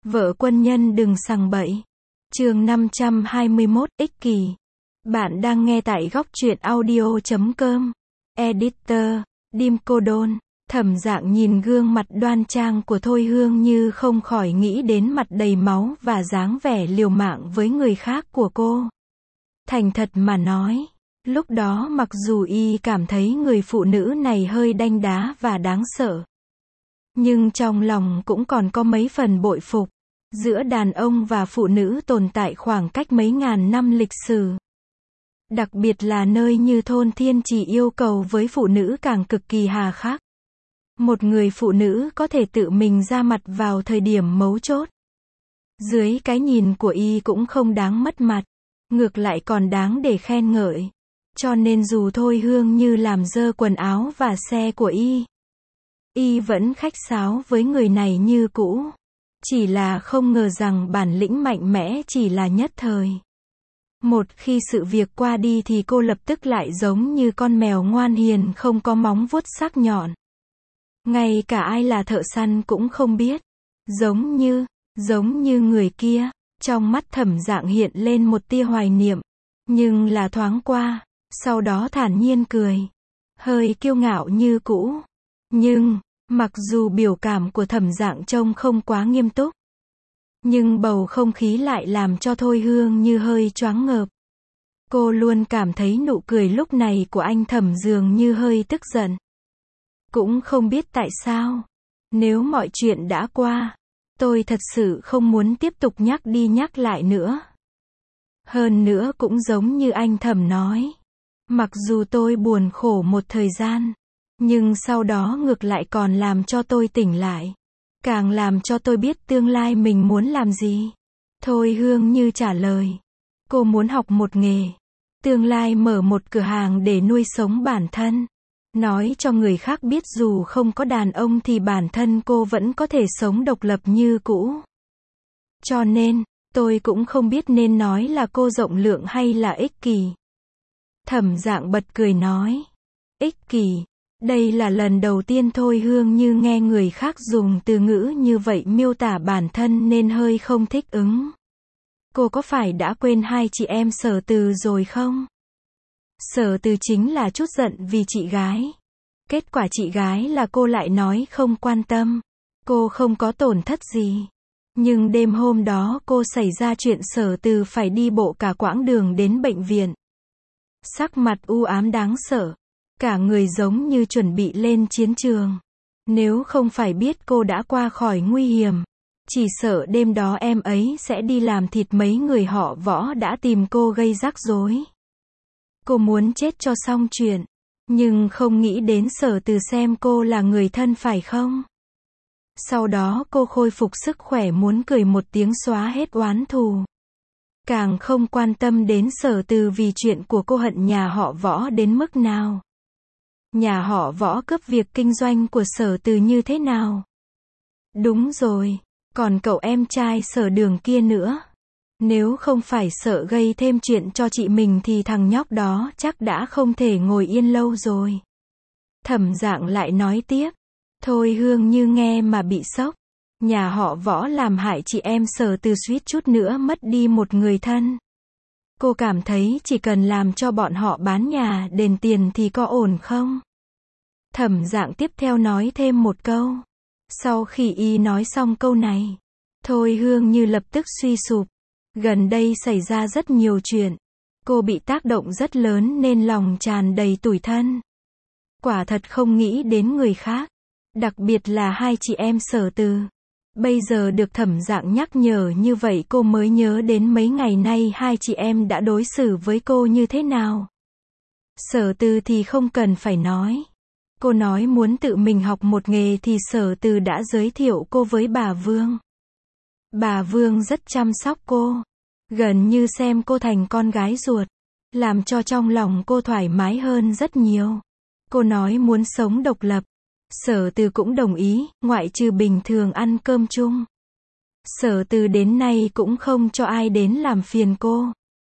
Vợ quân nhân đừng sằng bậy. Chương 521, ích kỷ. Bạn đang nghe tại góc truyện audio.com. Editor, Dim Cô Đôn. Thẩm Dạng nhìn gương mặt đoan trang của Thôi Hương Như không khỏi nghĩ đến mặt đầy máu và dáng vẻ liều mạng với người khác của cô. Thành thật mà nói, lúc đó mặc dù y cảm thấy người phụ nữ này hơi đanh đá và đáng sợ, nhưng trong lòng cũng còn có mấy phần bội phục. Giữa đàn ông và phụ nữ tồn tại khoảng cách mấy ngàn năm lịch sử. Đặc biệt là nơi như thôn Thiên Trì yêu cầu với phụ nữ càng cực kỳ hà khắc. Một người phụ nữ có thể tự mình ra mặt vào thời điểm mấu chốt. Dưới cái nhìn của y cũng không đáng mất mặt, ngược lại còn đáng để khen ngợi. Cho nên dù Thôi Hương Như làm dơ quần áo và xe của y vẫn khách sáo với người này như cũ. Chỉ là không ngờ rằng bản lĩnh mạnh mẽ chỉ là nhất thời. Một khi sự việc qua đi thì cô lập tức lại giống như con mèo ngoan hiền không có móng vuốt sắc nhọn. Ngay cả ai là thợ săn cũng không biết. Giống như người kia. Trong mắt Thẩm Dạng hiện lên một tia hoài niệm. Nhưng là thoáng qua. Sau đó thản nhiên cười. Hơi kiêu ngạo như cũ. Nhưng mặc dù biểu cảm của Thẩm Dạng trông không quá nghiêm túc, nhưng bầu không khí lại làm cho Thôi Hương Như hơi choáng ngợp. Cô luôn cảm thấy nụ cười lúc này của anh Thẩm dường như hơi tức giận. Cũng không biết tại sao. Nếu mọi chuyện đã qua, tôi thật sự không muốn tiếp tục nhắc đi nhắc lại nữa. Hơn nữa cũng giống như anh Thẩm nói. Mặc dù tôi buồn khổ một thời gian, nhưng sau đó ngược lại còn làm cho tôi tỉnh lại. Càng làm cho tôi biết tương lai mình muốn làm gì. Thôi Hương Như trả lời. Cô muốn học một nghề. Tương lai mở một cửa hàng để nuôi sống bản thân. Nói cho người khác biết dù không có đàn ông thì bản thân cô vẫn có thể sống độc lập như cũ. Cho nên, tôi cũng không biết nên nói là cô rộng lượng hay là ích kỷ. Thẩm Dạng bật cười nói. Ích kỷ. Đây là lần đầu tiên Thôi Hương Như nghe người khác dùng từ ngữ như vậy miêu tả bản thân nên hơi không thích ứng. Cô có phải đã quên hai chị em Sở Từ rồi không? Sở Từ chính là chút giận vì chị gái. Kết quả chị gái là cô lại nói không quan tâm. Cô không có tổn thất gì. Nhưng đêm hôm đó cô xảy ra chuyện Sở Từ phải đi bộ cả quãng đường đến bệnh viện. Sắc mặt u ám đáng sợ. Cả người giống như chuẩn bị lên chiến trường. Nếu không phải biết cô đã qua khỏi nguy hiểm, chỉ sợ đêm đó em ấy sẽ đi làm thịt mấy người họ Võ đã tìm cô gây rắc rối. Cô muốn chết cho xong chuyện, nhưng không nghĩ đến Sở Từ xem cô là người thân phải không? Sau đó cô khôi phục sức khỏe muốn cười một tiếng xóa hết oán thù. Càng không quan tâm đến Sở Từ vì chuyện của cô hận nhà họ Võ đến mức nào. Nhà họ Võ cướp việc kinh doanh của Sở Từ như thế nào? Đúng rồi, còn cậu em trai Sở Đường kia nữa. Nếu không phải sợ gây thêm chuyện cho chị mình thì thằng nhóc đó chắc đã không thể ngồi yên lâu rồi. Thẩm Dạng lại nói tiếp. Thôi Hương Như nghe mà bị sốc. Nhà họ Võ làm hại chị em Sở Từ suýt chút nữa mất đi một người thân. Cô cảm thấy chỉ cần làm cho bọn họ bán nhà đền tiền thì có ổn không? Thẩm Dạng tiếp theo nói thêm một câu. Sau khi y nói xong câu này, Thôi Hương Như lập tức suy sụp. Gần đây xảy ra rất nhiều chuyện. Cô bị tác động rất lớn nên lòng tràn đầy tủi thân. Quả thật không nghĩ đến người khác. Đặc biệt là hai chị em Sở Từ. Bây giờ được Thẩm Dạng nhắc nhở như vậy cô mới nhớ đến mấy ngày nay hai chị em đã đối xử với cô như thế nào. Sở Từ thì không cần phải nói. Cô nói muốn tự mình học một nghề thì Sở Từ đã giới thiệu cô với bà Vương. Bà Vương rất chăm sóc cô. Gần như xem cô thành con gái ruột. Làm cho trong lòng cô thoải mái hơn rất nhiều. Cô nói muốn sống độc lập. Sở Từ cũng đồng ý, ngoại trừ bình thường ăn cơm chung. Sở Từ đến nay cũng không cho ai đến làm phiền cô.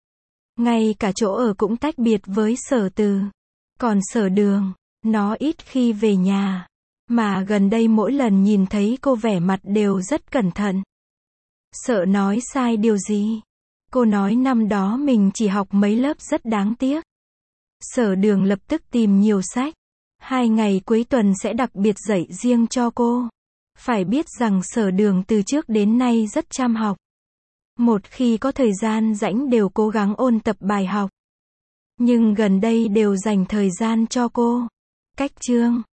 Ngay cả chỗ ở cũng tách biệt với Sở Từ. Còn Sở Đường, nó ít khi về nhà. Mà gần đây mỗi lần nhìn thấy cô vẻ mặt đều rất cẩn thận. Sợ nói sai điều gì? Cô nói năm đó mình chỉ học mấy lớp rất đáng tiếc. Sở Đường lập tức tìm nhiều sách. 2 ngày cuối tuần sẽ đặc biệt dạy riêng cho cô. Phải biết rằng Sở Đường từ trước đến nay rất chăm học. Một khi có thời gian rảnh đều cố gắng ôn tập bài học. Nhưng gần đây đều dành thời gian cho cô. Cách chương